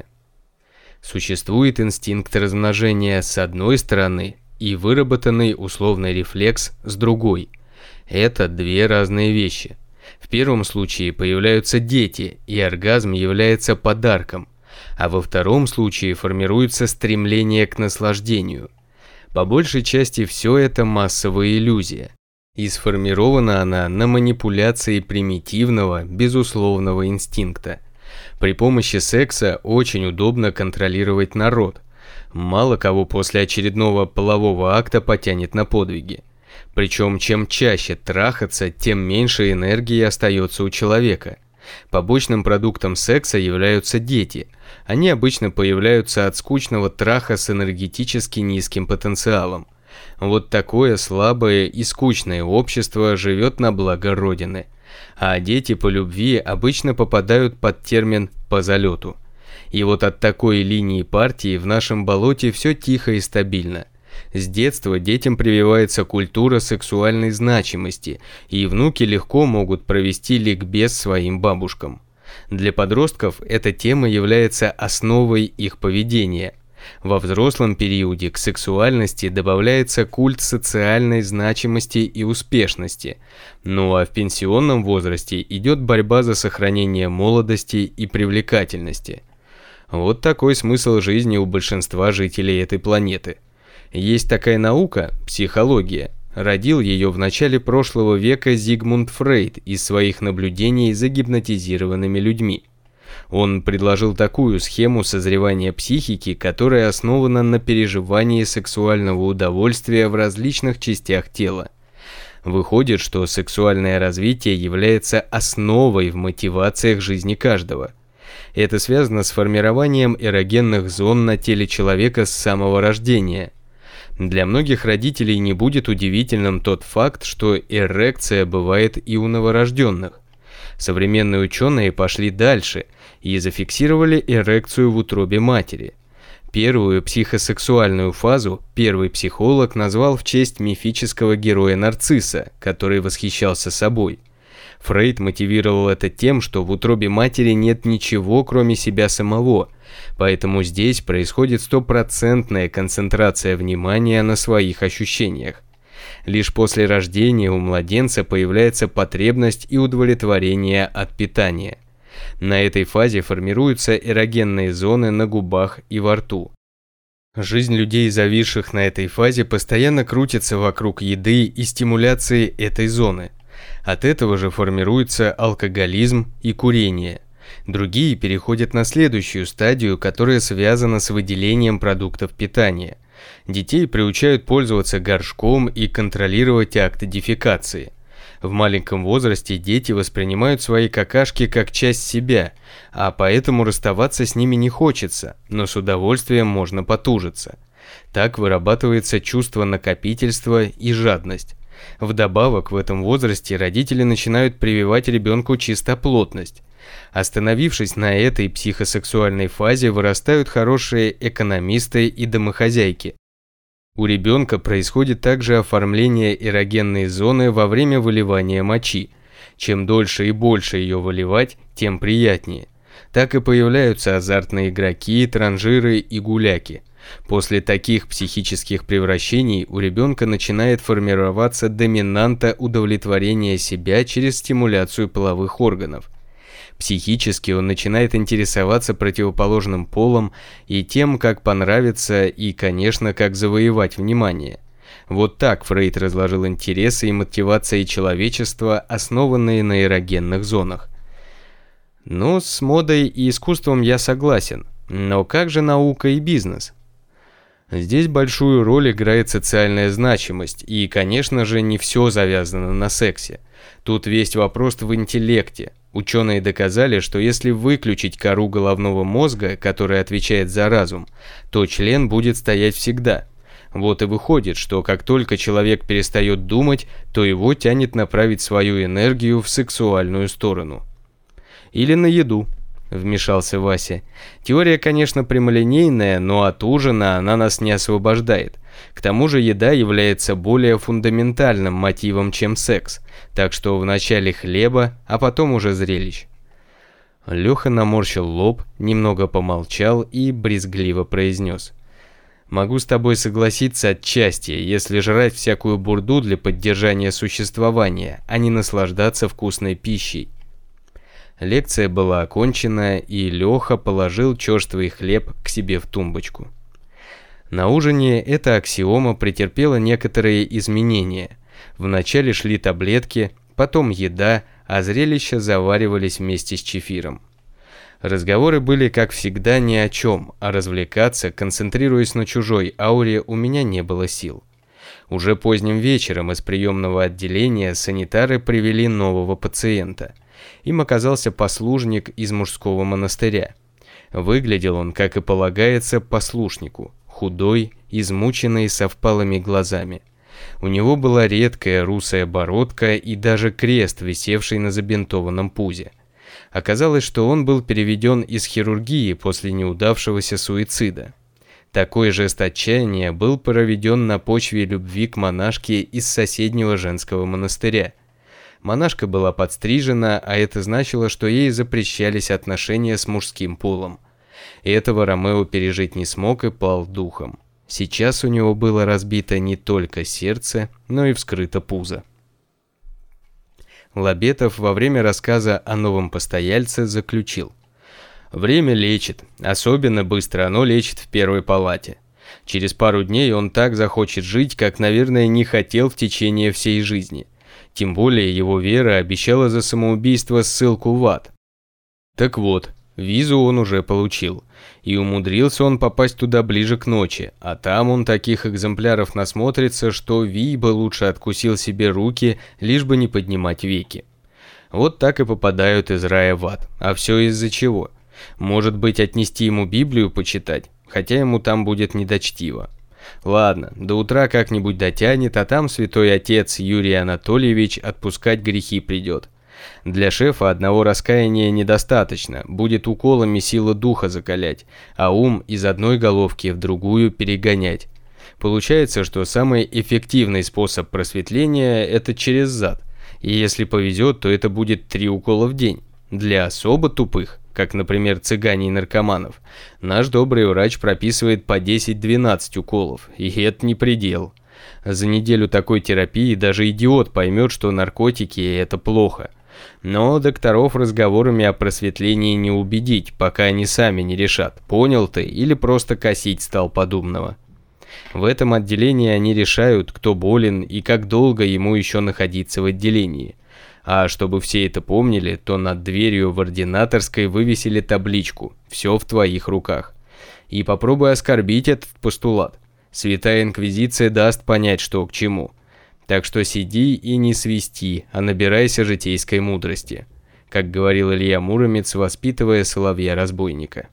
Существует инстинкт размножения с одной стороны и выработанный условный рефлекс с другой. Это две разные вещи. В первом случае появляются дети, и оргазм является подарком, а во втором случае формируется стремление к наслаждению. По большей части все это массовая иллюзия, и сформирована она на манипуляции примитивного, безусловного инстинкта. При помощи секса очень удобно контролировать народ. Мало кого после очередного полового акта потянет на подвиги. Причем чем чаще трахаться, тем меньше энергии остается у человека. Побочным продуктом секса являются дети. Они обычно появляются от скучного траха с энергетически низким потенциалом. Вот такое слабое и скучное общество живет на благо Родины. А дети по любви обычно попадают под термин «по залету». И вот от такой линии партии в нашем болоте все тихо и стабильно. С детства детям прививается культура сексуальной значимости, и внуки легко могут провести ликбез своим бабушкам. Для подростков эта тема является основой их поведения. Во взрослом периоде к сексуальности добавляется культ социальной значимости и успешности, ну а в пенсионном возрасте идет борьба за сохранение молодости и привлекательности. Вот такой смысл жизни у большинства жителей этой планеты. Есть такая наука – психология. Родил ее в начале прошлого века Зигмунд Фрейд из своих наблюдений за гипнотизированными людьми. Он предложил такую схему созревания психики, которая основана на переживании сексуального удовольствия в различных частях тела. Выходит, что сексуальное развитие является основой в мотивациях жизни каждого. Это связано с формированием эрогенных зон на теле человека с самого рождения. Для многих родителей не будет удивительным тот факт, что эрекция бывает и у новорожденных. Современные ученые пошли дальше и зафиксировали эрекцию в утробе матери. Первую психосексуальную фазу первый психолог назвал в честь мифического героя Нарцисса, который восхищался собой. Фрейд мотивировал это тем, что в утробе матери нет ничего, кроме себя самого, поэтому здесь происходит стопроцентная концентрация внимания на своих ощущениях. Лишь после рождения у младенца появляется потребность и удовлетворение от питания. На этой фазе формируются эрогенные зоны на губах и во рту. Жизнь людей, зависших на этой фазе, постоянно крутится вокруг еды и стимуляции этой зоны. От этого же формируется алкоголизм и курение. Другие переходят на следующую стадию, которая связана с выделением продуктов питания. Детей приучают пользоваться горшком и контролировать акты дефекации. В маленьком возрасте дети воспринимают свои какашки как часть себя, а поэтому расставаться с ними не хочется, но с удовольствием можно потужиться. Так вырабатывается чувство накопительства и жадность. Вдобавок, в этом возрасте родители начинают прививать ребенку чистоплотность. Остановившись на этой психосексуальной фазе, вырастают хорошие экономисты и домохозяйки. У ребенка происходит также оформление эрогенной зоны во время выливания мочи. Чем дольше и больше ее выливать, тем приятнее. Так и появляются азартные игроки, транжиры и гуляки. После таких психических превращений у ребенка начинает формироваться доминанта удовлетворения себя через стимуляцию половых органов. Психически он начинает интересоваться противоположным полом и тем, как понравиться и, конечно, как завоевать внимание. Вот так Фрейд разложил интересы и мотивации человечества, основанные на эрогенных зонах. Ну, с модой и искусством я согласен, но как же наука и бизнес? Здесь большую роль играет социальная значимость, и, конечно же, не все завязано на сексе. Тут весь вопрос в интеллекте. Ученые доказали, что если выключить кору головного мозга, которая отвечает за разум, то член будет стоять всегда. Вот и выходит, что как только человек перестает думать, то его тянет направить свою энергию в сексуальную сторону. Или на еду. Вмешался Вася. Теория, конечно, прямолинейная, но от ужина она нас не освобождает. К тому же еда является более фундаментальным мотивом, чем секс, так что вначале хлеба, а потом уже зрелищ. Леха наморщил лоб, немного помолчал и брезгливо произнес: «Могу с тобой согласиться отчасти, если жрать всякую бурду для поддержания существования, а не наслаждаться вкусной пищей». Лекция была окончена, и Леха положил черствый хлеб к себе в тумбочку. На ужине эта аксиома претерпела некоторые изменения. Вначале шли таблетки, потом еда, а зрелища заваривались вместе с чефиром. Разговоры были, как всегда, ни о чем, а развлекаться, концентрируясь на чужой ауре, у меня не было сил. Уже поздним вечером из приемного отделения санитары привели нового пациента. Им оказался послушник из мужского монастыря. Выглядел он, как и полагается, послушнику, худой, измученный, со впалыми глазами. У него была редкая русая бородка и даже крест, висевший на забинтованном пузе. Оказалось, что он был переведен из хирургии после неудавшегося суицида. Такой жест отчаяния был проведен на почве любви к монашке из соседнего женского монастыря. Монашка была подстрижена, а это значило, что ей запрещались отношения с мужским полом. И этого Ромео пережить не смог и пал духом. Сейчас у него было разбито не только сердце, но и вскрыто пузо. Лабетов во время рассказа о новом постояльце заключил: «Время лечит, особенно быстро оно лечит в первой палате. Через пару дней он так захочет жить, как, наверное, не хотел в течение всей жизни. Тем более его вера обещала за самоубийство ссылку в ад. Так вот, визу он уже получил, и умудрился он попасть туда ближе к ночи, а там он таких экземпляров насмотрится, что Вий бы лучше откусил себе руки, лишь бы не поднимать веки. Вот так и попадают из рая в ад. А все из-за чего? Может быть, отнести ему Библию почитать, хотя ему там будет недочтиво. Ладно, до утра как-нибудь дотянет, а там святой отец Юрий Анатольевич отпускать грехи придет. Для шефа одного раскаяния недостаточно, будет уколами сила духа закалять, а ум из одной головки в другую перегонять. Получается, что самый эффективный способ просветления – это через зад, и если повезет, то это будет три укола в день. Для особо тупых, как, например, цыгане и наркоманов, наш добрый врач прописывает по десять-двенадцать уколов, и это не предел. За неделю такой терапии даже идиот поймет, что наркотики – это плохо. Но докторов разговорами о просветлении не убедить, пока они сами не решат, понял ты или просто косить стал подобного. В этом отделении они решают, кто болен и как долго ему еще находиться в отделении. А чтобы все это помнили, то над дверью в ординаторской вывесили табличку «Все в твоих руках». И попробуй оскорбить этот постулат. Святая Инквизиция даст понять, что к чему. Так что сиди и не свисти, а набирайся житейской мудрости, как говорил Илья Муромец, воспитывая соловья-разбойника.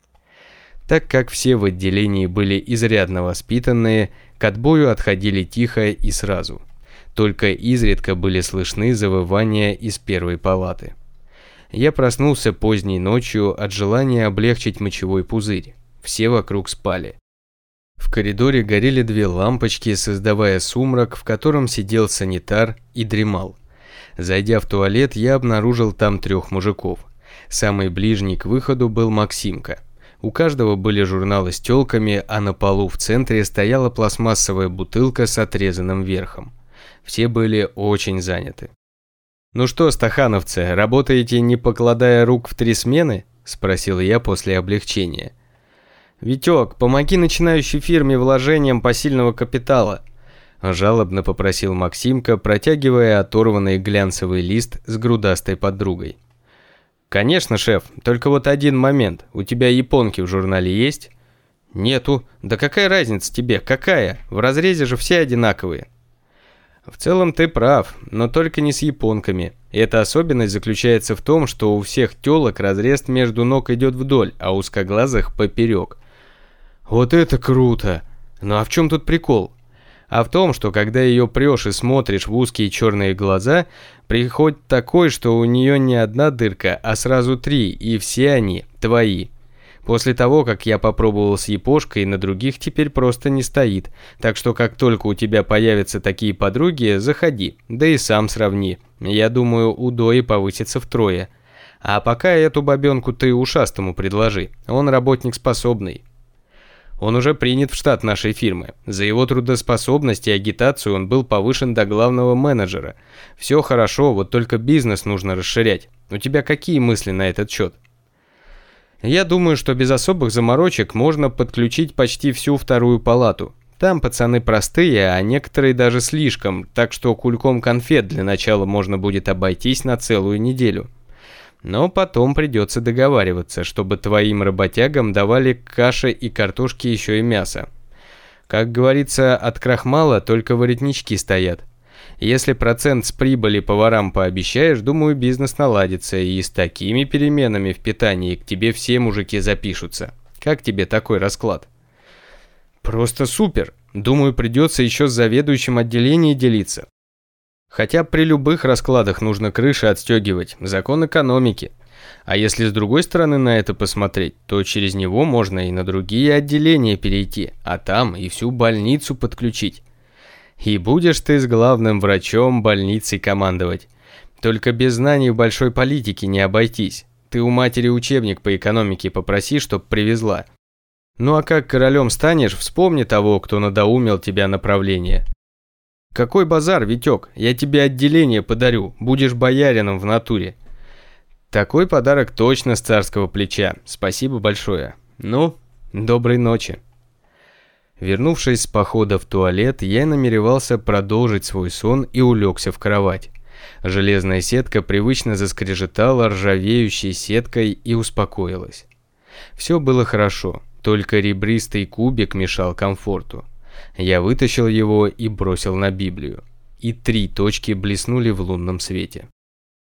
Так как все в отделении были изрядно воспитанные, к отбою отходили тихо и сразу. Только изредка были слышны завывания из первой палаты. Я проснулся поздней ночью от желания облегчить мочевой пузырь. Все вокруг спали. В коридоре горели две лампочки, создавая сумрак, в котором сидел санитар и дремал. Зайдя в туалет, я обнаружил там трех мужиков. Самый ближний к выходу был Максимка. У каждого были журналы с тёлками, а на полу в центре стояла пластмассовая бутылка с отрезанным верхом. Все были очень заняты. «Ну что, стахановцы, работаете, не покладая рук в три смены?» – спросил я после облегчения. «Витек, помоги начинающей фирме вложением посильного капитала», – жалобно попросил Максимка, протягивая оторванный глянцевый лист с грудастой подругой. «Конечно, шеф, только вот один момент. У тебя японки в журнале есть?» «Нету. Да какая разница тебе? Какая? В разрезе же все одинаковые». «В целом ты прав, но только не с японками. Эта особенность заключается в том, что у всех тёлок разрез между ног идет вдоль, а узкоглазых поперек». «Вот это круто! Ну а в чем тут прикол?» «А в том, что когда ее прешь и смотришь в узкие черные глаза, приходит такой, что у нее не одна дырка, а сразу три, и все они твои. После того, как я попробовал с япошкой, на других теперь просто не стоит. Так что как только у тебя появятся такие подруги, заходи, да и сам сравни. Я думаю, у Дои повысится втрое. А пока эту бабенку ты ушастому предложи, он работник способный. Он уже принят в штат нашей фирмы. За его трудоспособность и агитацию он был повышен до главного менеджера. Все хорошо, вот только бизнес нужно расширять. У тебя какие мысли на этот счет? Я думаю, что без особых заморочек можно подключить почти всю вторую палату. Там пацаны простые, а некоторые даже слишком, так что кульком конфет для начала можно будет обойтись на целую неделю. Но потом придется договариваться, чтобы твоим работягам давали каши и картошки еще и мясо. Как говорится, от крахмала только воротнички стоят. Если процент с прибыли поварам пообещаешь, думаю, бизнес наладится, и с такими переменами в питании к тебе все мужики запишутся. Как тебе такой расклад? Просто супер. Думаю, придется еще с заведующим отделением делиться. Хотя при любых раскладах нужно крыши отстегивать, закон экономики. А если с другой стороны на это посмотреть, то через него можно и на другие отделения перейти, а там и всю больницу подключить. И будешь ты с главным врачом больницей командовать. Только без знаний в большой политике не обойтись. Ты у матери учебник по экономике попроси, чтоб привезла. Ну а как королем станешь, вспомни того, кто надоумил тебя направление. Какой базар, Витек, я тебе отделение подарю, будешь боярином в натуре. Такой подарок точно с царского плеча, спасибо большое. Ну, доброй ночи. Вернувшись с похода в туалет, я намеревался продолжить свой сон и улегся в кровать. Железная сетка привычно заскрежетала ржавеющей сеткой и успокоилась. Все было хорошо, только ребристый кубик мешал комфорту. Я вытащил его и бросил на Библию. И три точки блеснули в лунном свете.